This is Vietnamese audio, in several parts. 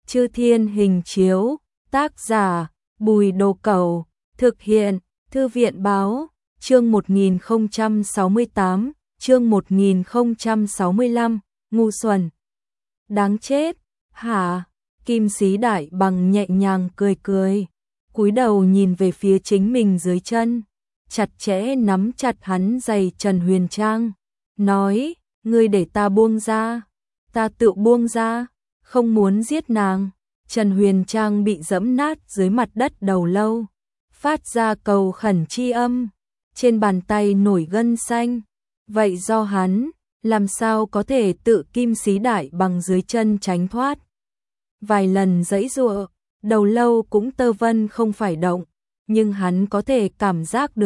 Chư Thiên Hình Chiếu, tác giả Bùi Đồ Cẩu, thực hiện Thư viện Báo, chương 1068, chương 1065, ngu xuẩn. Đáng chết, hả? Kim Sĩ Đại Bằng nhẹ nhàng cười cười, cúi đầu nhìn về phía chính mình dưới chân, chặt chẽ nắm chặt hắn giày Trần Huyền Trang, nói, ngươi để ta buông ra, ta tự buông ra, không muốn giết nàng. Trần Huyền Trang bị dẫm nát dưới mặt đất đầu lâu, phát ra cầu khẩn chi âm, trên bàn tay nổi gân xanh, vậy do hắn, làm sao có thể tự Kim Sĩ Đại Bằng dưới chân tránh thoát. Vài lần giãy giụa, đầu lâu cũng tơ vân không phải động, nhưng hắn có thể cảm giác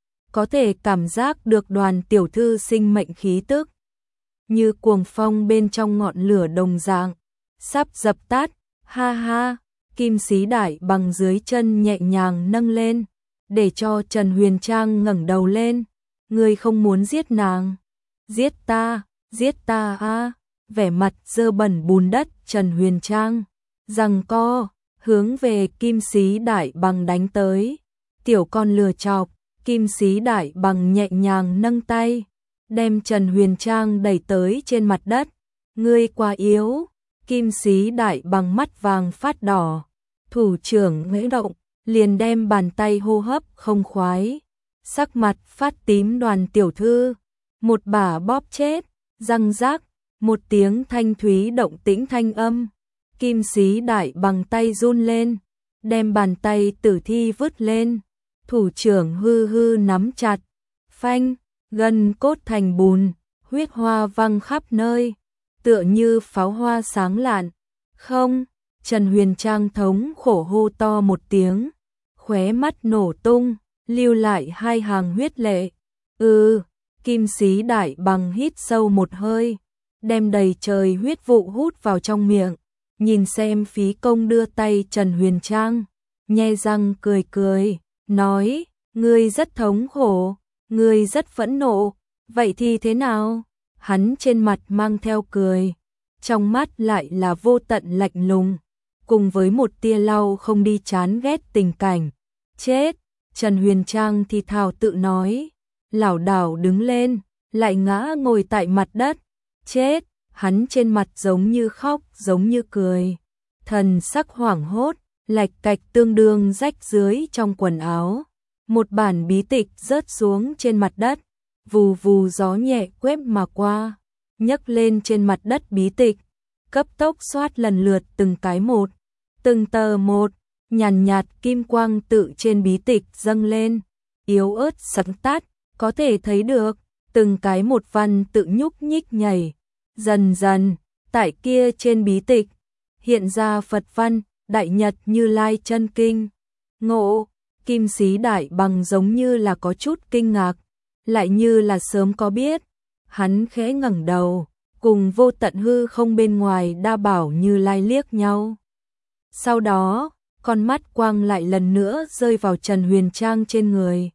được Đoàn tiểu thư sinh mệnh khí tức, như cuồng phong bên trong ngọn lửa đồng dạng, sắp dập tắt. Ha ha, Kim Sĩ Đại Bằng dưới chân nhẹ nhàng nâng lên, để cho Trần Huyền Trang ngẩng đầu lên. Ngươi không muốn giết nàng? Giết ta a! Vẻ mặt dơ bẩn bùn đất Trần Huyền Trang, giằng co, hướng về Kim Sĩ Đại Bằng đánh tới. Tiểu con lừa chọc, Kim Sĩ Đại Bằng nhẹ nhàng nâng tay, đem Trần Huyền Trang đẩy tới trên mặt đất. Ngươi quá yếu. Kim Sĩ Đại Bằng mắt vàng phát đỏ, thủ trưởng ngễ động, liền đem bàn tay hô hấp không khoái, sắc mặt phát tím. Đoàn tiểu thư, một bả bóp chết, răng rác, một tiếng thanh thúy động tĩnh thanh âm. Kim Sĩ Đại Bằng tay run lên, đem bàn tay tử thi vứt lên, thủ trưởng hư hư nắm chặt, phanh, gân cốt thành bùn, huyết hoa văng khắp nơi, tựa như pháo hoa sáng lạn. Không, Trần Huyền Trang thống khổ hô to một tiếng, khóe mắt nổ tung, lưu lại hai hàng huyết lệ. Kim Sĩ Đại Bằng hít sâu một hơi, đem đầy trời huyết vụ hút vào trong miệng, nhìn xem phí công đưa tay Trần Huyền Trang, nhe răng cười cười, nói, ngươi rất thống khổ, ngươi rất phẫn nộ, vậy thì thế nào? Hắn trên mặt mang theo cười, trong mắt lại là vô tận lạnh lùng, cùng với một tia lau không đi chán ghét tình cảnh. Chết! Trần Huyền Trang thì thào tự nói, lảo đảo đứng lên, lại ngã ngồi tại mặt đất. Chết! Hắn trên mặt giống như khóc, giống như cười, thần sắc hoảng hốt, lạch cạch tương đương rách dưới trong quần áo. Một bản bí tịch rớt xuống trên mặt đất, vù vù gió nhẹ quét mà qua, nhấc lên trên mặt đất bí tịch, cấp tốc xoát lần lượt từng cái một, từng tờ một, nhàn nhạt kim quang tự trên bí tịch dâng lên, yếu ớt sáng tát, có thể thấy được, từng cái một văn tự nhúc nhích nhảy, dần dần, tại kia trên bí tịch, hiện ra Phật văn, Đại Nhật Như Lai chân kinh. Ngộ, Kim Sĩ Đại Bằng giống như là có chút kinh ngạc, lại như là sớm có biết. Hắn khẽ ngẩng đầu, cùng vô tận hư không bên ngoài đa bảo Như Lai liếc nhau. Sau đó, con mắt quang lại lần nữa rơi vào Trần Huyền Trang trên người.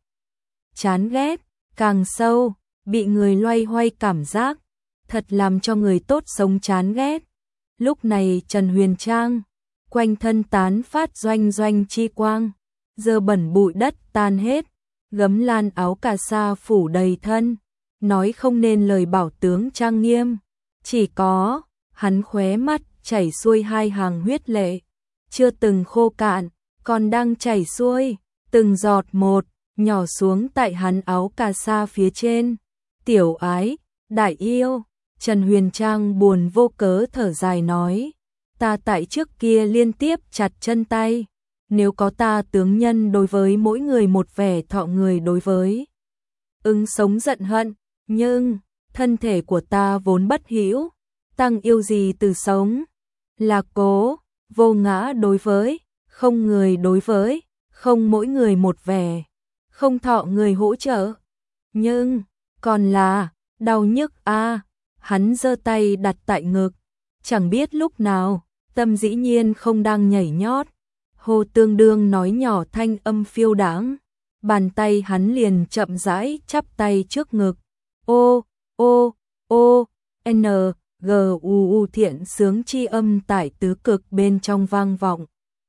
Chán ghét, càng sâu, bị người loay hoay cảm giác, thật làm cho người tốt sống chán ghét. Lúc này Trần Huyền Trang, quanh thân tán phát doanh doanh chi quang, dơ bẩn bụi đất tan hết, gấm lan áo cà sa phủ đầy thân, nói không nên lời bảo tướng trang nghiêm. Chỉ có, hắn khóe mắt chảy xuôi hai hàng huyết lệ, chưa từng khô cạn, còn đang chảy xuôi, từng giọt một, nhỏ xuống tại hắn áo cà sa phía trên. Tiểu ái, đại yêu, Trần Huyền Trang buồn vô cớ thở dài nói, ta tại trước kia liên tiếp chặt chân tay, nếu có ta tướng nhân đối với mỗi người một vẻ thọ người đối với ứng sống giận hận, nhưng thân thể của ta vốn bất hữu, tăng yêu gì từ sống, là cố, vô ngã đối với, không người đối với, không mỗi người một vẻ, không thọ người hỗ trợ, nhưng còn là đau nhức a. Hắn giơ tay đặt tại ngực, chẳng biết lúc nào, tâm dĩ nhiên không đang nhảy nhót, hô tương đương nói nhỏ thanh âm phiêu đãng, bàn tay hắn liền chậm rãi chắp tay trước ngực. Ô, ô, ô, n, GUU thiện sướng chi âm tại tứ cực bên trong vang vọng.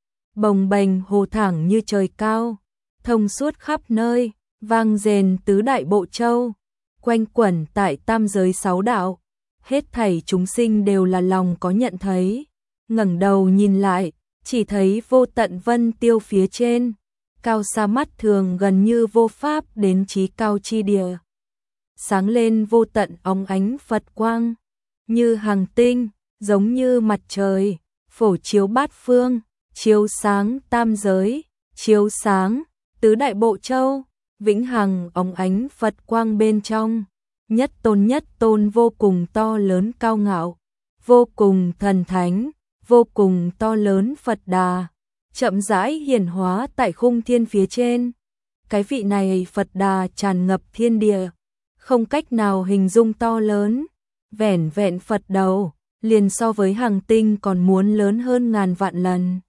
Bồng bềnh hồ thẳng như trời cao, thông suốt khắp nơi, vang rền tứ đại bộ châu, quanh quẩn tại tam giới sáu đạo. Hết thảy chúng sinh đều là lòng có nhận thấy, ngẩng đầu nhìn lại, chỉ thấy vô tận vân tiêu phía trên, cao xa mắt thường gần như vô pháp đến chí cao chi địa. Sáng lên vô tận óng ánh Phật quang, như hàng tinh, giống như mặt trời, phổ chiếu bát phương, chiếu sáng tam giới, chiếu sáng tứ đại bộ châu, vĩnh hằng óng ánh Phật quang bên trong, nhất tôn vô cùng to lớn cao ngạo, vô cùng thần thánh, vô cùng to lớn Phật Đà, chậm rãi hiển hóa tại khung thiên phía trên. Cái vị này Phật Đà tràn ngập thiên địa, không cách nào hình dung to lớn, vẻn vẹn Phật đầu, liền so với hàng tinh còn muốn lớn hơn ngàn vạn lần.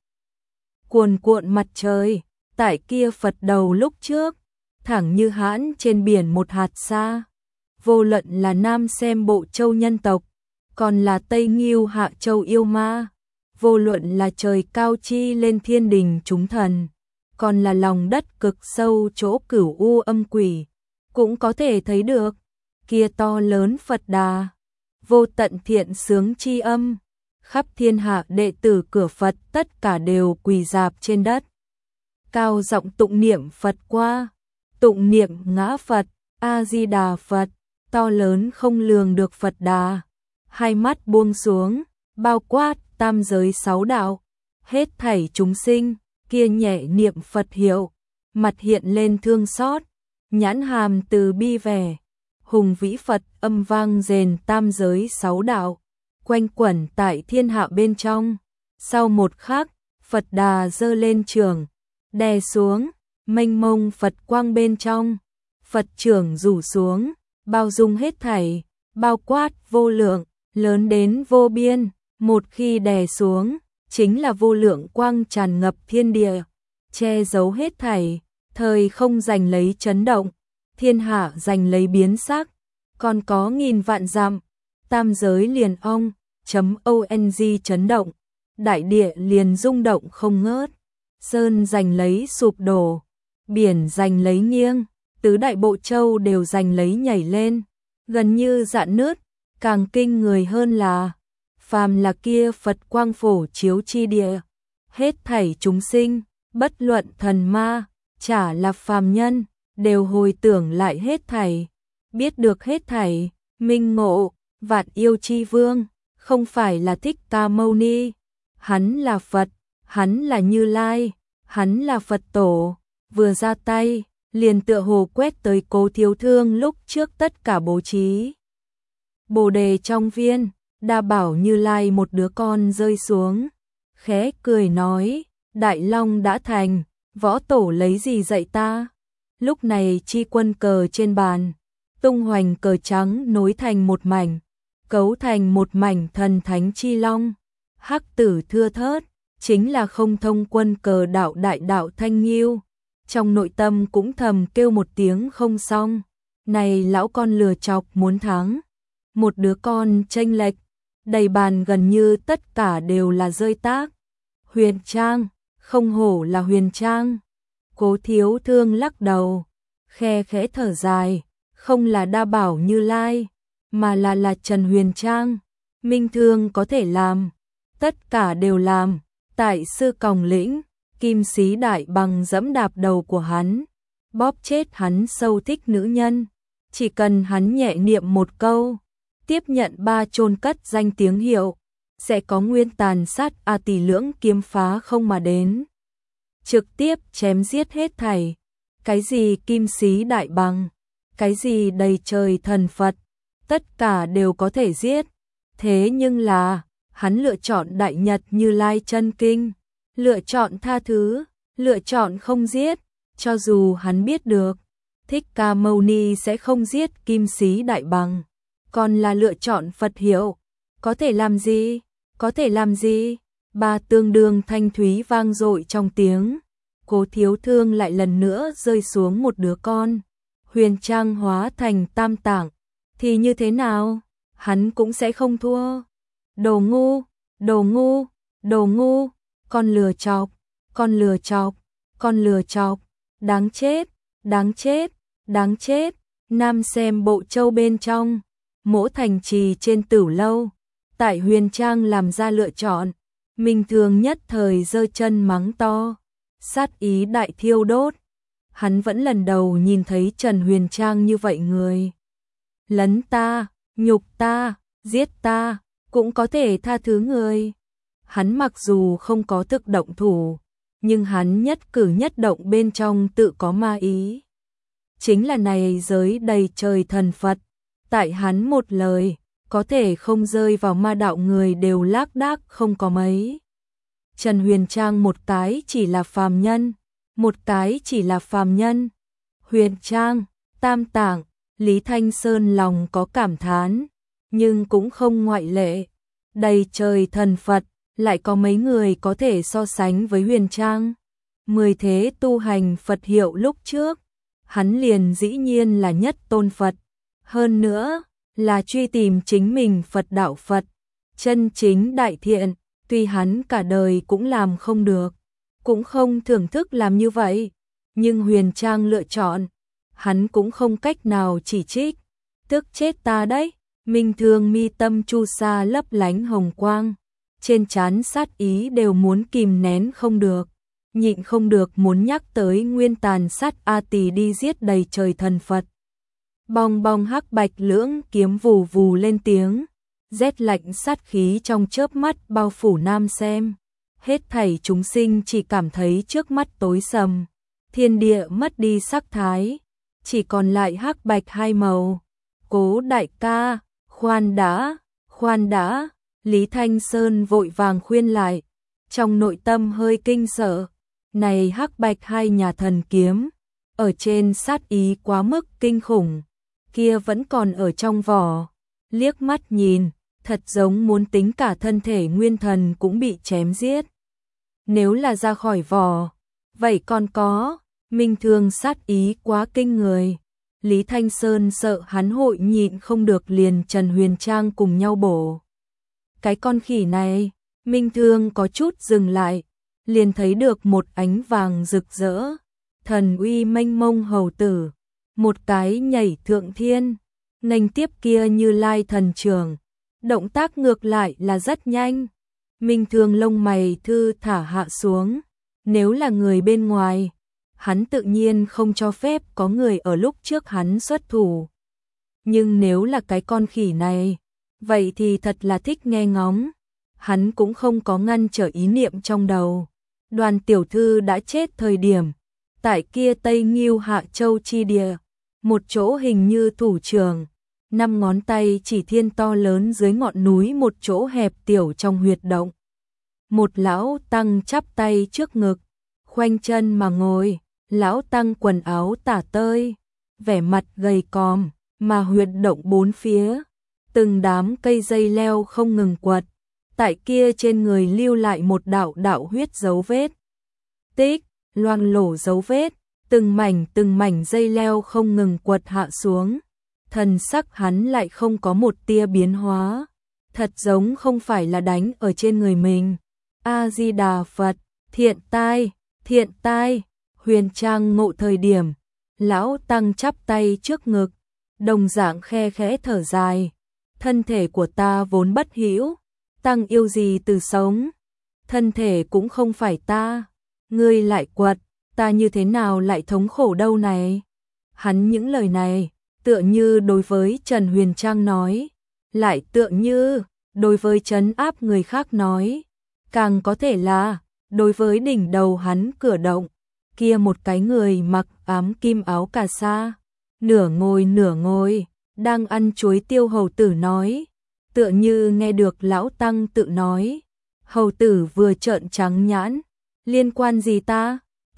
Cuồn cuộn mặt trời, tại kia Phật đầu lúc trước, thẳng như hãn trên biển một hạt sa. Vô luận là Nam Xem bộ châu nhân tộc, còn là Tây Nghiêu Hạ châu yêu ma, vô luận là trời cao chi lên thiên đình chúng thần, còn là lòng đất cực sâu chỗ cửu u âm quỷ, cũng có thể thấy được, kia to lớn Phật Đà, vô tận thiện sướng chi âm, khắp thiên hạ đệ tử cửa Phật tất cả đều quỳ rạp trên đất. Cao giọng tụng niệm Phật qua, tụng niệm ngã Phật, A-di-đà Phật, to lớn không lường được Phật Đà, hai mắt buông xuống, bao quát tam giới sáu đạo, hết thảy chúng sinh, kia nhẹ niệm Phật hiệu, mặt hiện lên thương xót, nhãn hàm từ bi vẻ, hùng vĩ Phật âm vang rền tam giới sáu đạo, quanh quẩn tại thiên hạ bên trong. Sau một khắc, Phật Đà giơ lên trường, đè xuống, mênh mông Phật quang bên trong, Phật trưởng rủ xuống, bao dung hết thảy, bao quát vô lượng, lớn đến vô biên, một khi đè xuống, chính là vô lượng quang tràn ngập thiên địa, che giấu hết thảy, thời không giành lấy chấn động, thiên hạ giành lấy biến sắc, còn có nghìn vạn dặm, tam giới liền ong chấn động, đại địa liền rung động không ngớt, sơn giành lấy sụp đổ, biển giành lấy nghiêng, tứ đại bộ châu đều giành lấy nhảy lên, gần như rạn nứt, càng kinh người hơn là, phàm là kia Phật quang phổ chiếu chi địa, hết thảy chúng sinh, bất luận thần ma, chả là phàm nhân, đều hồi tưởng lại hết thảy, biết được hết thảy, minh ngộ, vạn yêu chi vương, không phải là Thích Ca Mâu Ni, hắn là Phật, hắn là Như Lai, hắn là Phật tổ, vừa ra tay, liền tựa hồ quét tới Cố Thiếu Thương lúc trước tất cả bố trí. Bồ đề trong viên, đa bảo Như Lai một đứa con rơi xuống, khẽ cười nói, Đại Long đã thành, võ tổ lấy gì dạy ta? Lúc này chi quân cờ trên bàn, tung hoành cờ trắng nối thành một mảnh, cấu thành một mảnh thần thánh chi long, hắc tử thưa thớt, chính là không thông quân cờ đạo đại đạo Thanh Nghiêu. Trong nội tâm cũng thầm kêu một tiếng không xong, này lão con lừa chọc muốn thắng, một đứa con chênh lệch, đầy bàn gần như tất cả đều là rơi tác. Huyền Trang, không hổ là Huyền Trang. Cố Thiếu Thương lắc đầu, khe khẽ thở dài, không là đa bảo Như Lai, mà là Trần Huyền Trang. Minh Thương có thể làm, tất cả đều làm, tại sư còng lĩnh, Kim Sĩ Đại Bằng dẫm đạp đầu của hắn, bóp chết hắn sâu thích nữ nhân, chỉ cần hắn nhẹ niệm một câu, tiếp nhận 3 chôn cất danh tiếng hiệu, sẽ có nguyên tàn sát A tỷ lưỡng kiếm phá không mà đến, trực tiếp chém giết hết thảy, cái gì Kim Sĩ Đại Bằng, cái gì đầy trời thần Phật, tất cả đều có thể giết, thế nhưng là, hắn lựa chọn Đại Nhật Như Lai chân kinh, lựa chọn tha thứ, lựa chọn không giết, cho dù hắn biết được, Thích Ca Mâu Ni sẽ không giết Kim Sĩ Đại Bằng, còn là lựa chọn Phật hiệu, có thể làm gì, có thể làm gì, 3 tương đương thanh thúy vang dội trong tiếng, Cố Thiếu Thương lại lần nữa rơi xuống một đứa con, Huyền Trang hóa thành tam tạng, thì như thế nào, hắn cũng sẽ không thua. Đồ ngu, đồ ngu, đồ ngu, con lừa chọc, con lừa chọc, con lừa chọc, đáng chết, đáng chết, đáng chết. Nam xem bộ châu bên trong, Mỗ Thành Trì trên Tửu lâu, tại Huyền Trang làm ra lựa chọn, Minh Thương nhất thời giơ chân mắng to, sát ý đại thiêu đốt. Hắn vẫn lần đầu nhìn thấy Trần Huyền Trang như vậy người. Lấn ta, nhục ta, giết ta, cũng có thể tha thứ người. Hắn mặc dù không có thực động thủ, nhưng hắn nhất cử nhất động bên trong tự có ma ý. Chính là này giới đầy trời thần Phật, tại hắn một lời, có thể không rơi vào ma đạo người đều lác đác không có mấy. Trần Huyền Trang một cái chỉ là phàm nhân, một cái chỉ là phàm nhân. Huyền Trang, Tam Tạng, Lý Thanh Sơn lòng có cảm thán, nhưng cũng không ngoại lệ. Đầy trời thần Phật, lại có mấy người có thể so sánh với Huyền Trang. 10 thế tu hành Phật hiệu lúc trước, hắn liền dĩ nhiên là nhất tôn Phật. Hơn nữa, là truy tìm chính mình Phật đạo Phật, chân chính đại thiện, tuy hắn cả đời cũng làm không được, cũng không thưởng thức làm như vậy, nhưng Huyền Trang lựa chọn, hắn cũng không cách nào chỉ trích. Tức chết ta đấy. Minh Thương mi tâm chu sa lấp lánh hồng quang, trên trán sát ý đều muốn kìm nén không được, nhịn không được muốn nhắc tới nguyên tàn sát A Tỳ đi giết đầy trời thần Phật. Bong bong hắc bạch lưỡng kiếm vù vù lên tiếng, rét lạnh sát khí trong chớp mắt bao phủ Nam xem. Hết thảy chúng sinh chỉ cảm thấy trước mắt tối sầm, thiên địa mất đi sắc thái, chỉ còn lại hắc bạch hai màu. Cố đại ca, khoan đã, Lý Thanh Sơn vội vàng khuyên lại, trong nội tâm hơi kinh sợ, này hắc bạch hai nhà thần kiếm, ở trên sát ý quá mức kinh khủng, kia vẫn còn ở trong vỏ, liếc mắt nhìn, thật giống muốn tính cả thân thể nguyên thần cũng bị chém giết. Nếu là ra khỏi vỏ, vậy còn có, Minh Thương sát ý quá kinh người. Lý Thanh Sơn sợ hắn hội nhịn không được liền Trần Huyền Trang cùng nhau bổ. Cái con khỉ này, Minh Thương có chút dừng lại, liền thấy được một ánh vàng rực rỡ, thần uy mênh mông hầu tử, một cái nhảy thượng thiên, nghênh tiếp kia Như Lai thần trưởng, động tác ngược lại là rất nhanh. Minh Thương lông mày thư thả hạ xuống, nếu là người bên ngoài, hắn tự nhiên không cho phép có người ở lúc trước hắn xuất thủ. Nhưng nếu là cái con khỉ này, vậy thì thật là thích nghe ngóng. Hắn cũng không có ngăn trở ý niệm trong đầu. Đoàn tiểu thư đã chết thời điểm, tại kia Tây Ngưu Hạ Châu chi địa, một chỗ hình như thủ trường, 5 ngón tay chỉ thiên to lớn dưới ngọn núi một chỗ hẹp tiểu trong huyệt động. Một lão tăng chắp tay trước ngực, khoanh chân mà ngồi. Lão tăng quần áo tả tơi, vẻ mặt gầy còm, mà huyệt động bốn phía, từng đám cây dây leo không ngừng quật, tại kia trên người lưu lại một đạo đạo huyết dấu vết. Tích, loang lổ dấu vết, từng mảnh dây leo không ngừng quật hạ xuống, thần sắc hắn lại không có một tia biến hóa, thật giống không phải là đánh ở trên người mình. A Di Đà Phật, thiện tai. Huyền Trang ngộ thời điểm, lão tăng chắp tay trước ngực, đồng dạng khe khẽ thở dài, thân thể của ta vốn bất hữu, tăng yêu gì từ sống, thân thể cũng không phải ta, ngươi lại quật, ta như thế nào lại thống khổ đâu này. Hắn những lời này, tựa như đối với Trần Huyền Trang nói, lại tựa như đối với trấn áp người khác nói, càng có thể là đối với đỉnh đầu hắn cửa động. Kia một cái người mặc ám kim áo cà sa, nửa ngồi, đang ăn chuối tiêu hầu tử nói, tựa như nghe được lão tăng tự nói. Hầu tử vừa trợn trắng nhãn, liên quan gì ta?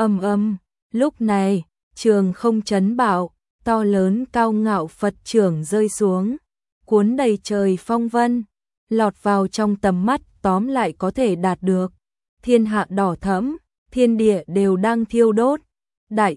Lúc này, trường không chấn bạo, to lớn cao ngạo Phật trưởng rơi xuống, cuốn đầy trời phong vân, lọt vào trong tầm mắt tóm lại có thể đạt được. Thiên hạ đỏ thẫm, thiên địa đều đang thiêu đốt. Đại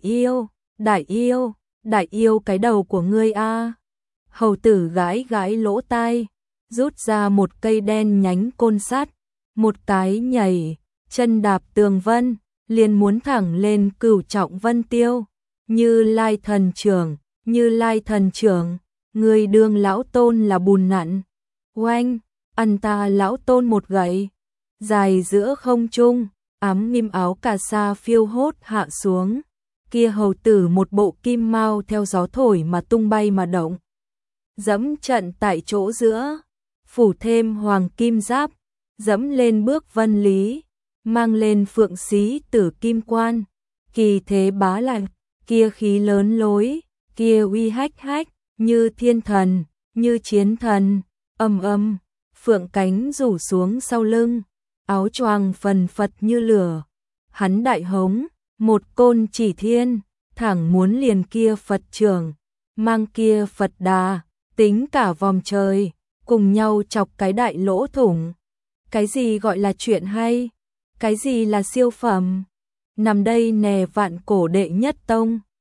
yêu cái đầu của ngươi a. Hầu tử gãi lỗ tai, rút ra một cây đen nhánh côn sắt, một cái nhảy, chân đạp tường vân, liền muốn thẳng lên Cửu Trọng Vân Tiêu. Như Lai thần trưởng, Như Lai thần trưởng, người đương lão tôn là bùn nặn. Oanh, ăn ta lão tôn một gậy. Dài giữa không trung, ám mim áo cà sa phiêu hốt hạ xuống. Kia hầu tử một bộ kim mao theo gió thổi mà tung bay mà động. Dẫm trận tại chỗ giữa, phủ thêm hoàng kim giáp, dẫm lên bước vân lý, mang lên phượng xí tử kim quan, kỳ thế bá lạnh, kia khí lớn lối, kia uy hách hách, như thiên thần, như chiến thần, âm âm, phượng cánh rủ xuống sau lưng, áo choàng phần phật như lửa, hắn đại hống, một côn chỉ thiên, thẳng muốn liền kia Phật trưởng, mang kia Phật đà, tính cả vòng trời, cùng nhau chọc cái đại lỗ thủng. Cái gì gọi là chuyện hay? Cái gì là siêu phẩm? Nằm đây nè vạn cổ đệ nhất tông.